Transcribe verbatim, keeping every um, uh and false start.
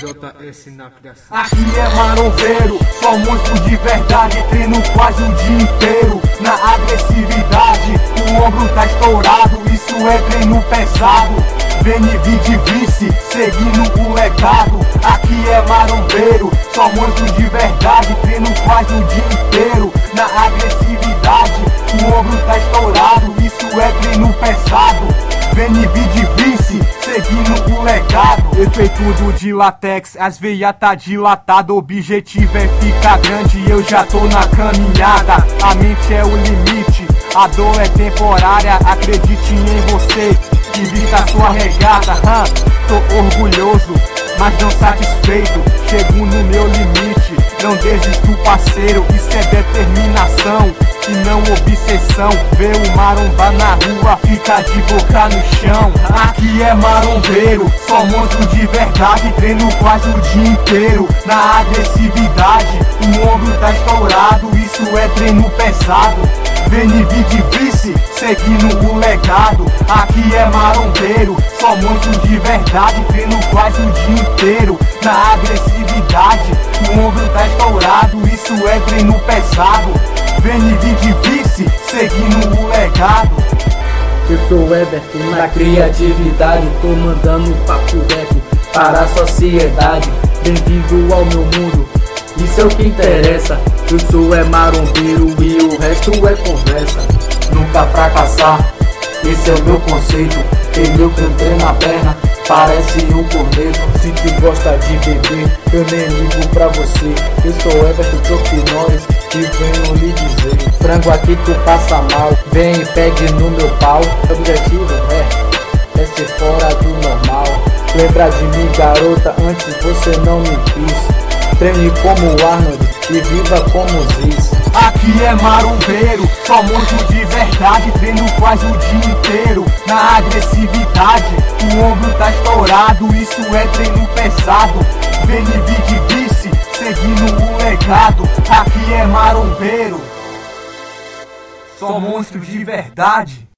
J S na criação. Aqui é marombeiro, só monstro de verdade. Treino quase o dia inteiro na agressividade. O ombro tá estourado, isso é treino pesado. Vem e vi de vice, seguindo o legado. Aqui é marombeiro, só monstro de verdade. Treino quase o dia inteiro na agressividade. O ombro tá estourado, isso é treino pesado. Vem e vi de vice, seguindo o legado. Efeito do de latex, as veias tá dilatada. O objetivo é ficar grande e eu já tô na caminhada. A mente é o limite, a dor é temporária. Acredite em você e vista a sua regata. hum, Tô orgulhoso, mas não satisfeito. Chego no meu limite, não desisto parceiro. Isso é determinação e não obsessão. Vê o maromba na rua, fica de boca no chão. Aqui é marombeiro, só monstro de verdade. Treino quase o dia inteiro na agressividade. O ombro tá estourado, isso é treino pesado. Vem e vi de vice, seguindo o legado. Aqui é marombeiro, só monstro de verdade. Treino quase o dia inteiro na agressividade. O ombro tá estourado, isso é treino pesado. Vem e vi de vice, seguindo o legado. Eu sou Everton na criatividade, tô mandando papo reto para a sociedade. Bem-vindo ao meu mundo, isso é o que interessa. Eu sou é marombeiro e o resto é conversa. Nunca fracassar, esse é o meu conceito. Entendeu que entrei na perna, parece um corneto. Se tu gosta de beber, eu nem ligo pra você. Eu sou Everton Choque Norris e venho lhe dizer: frango aqui tu passa mal, vem e pegue no meu pau. O objetivo é, é ser fora do normal. Lembra de mim, garota, antes você não me quis. Treine como Arnold e viva como Ziz. Aqui é marombeiro, só monstro de verdade. Treino quase o dia inteiro na agressividade. O ombro tá estourado, isso é treino pesado. Vem e vi de vice, seguindo o legado. Aqui é marombeiro, só monstro de verdade.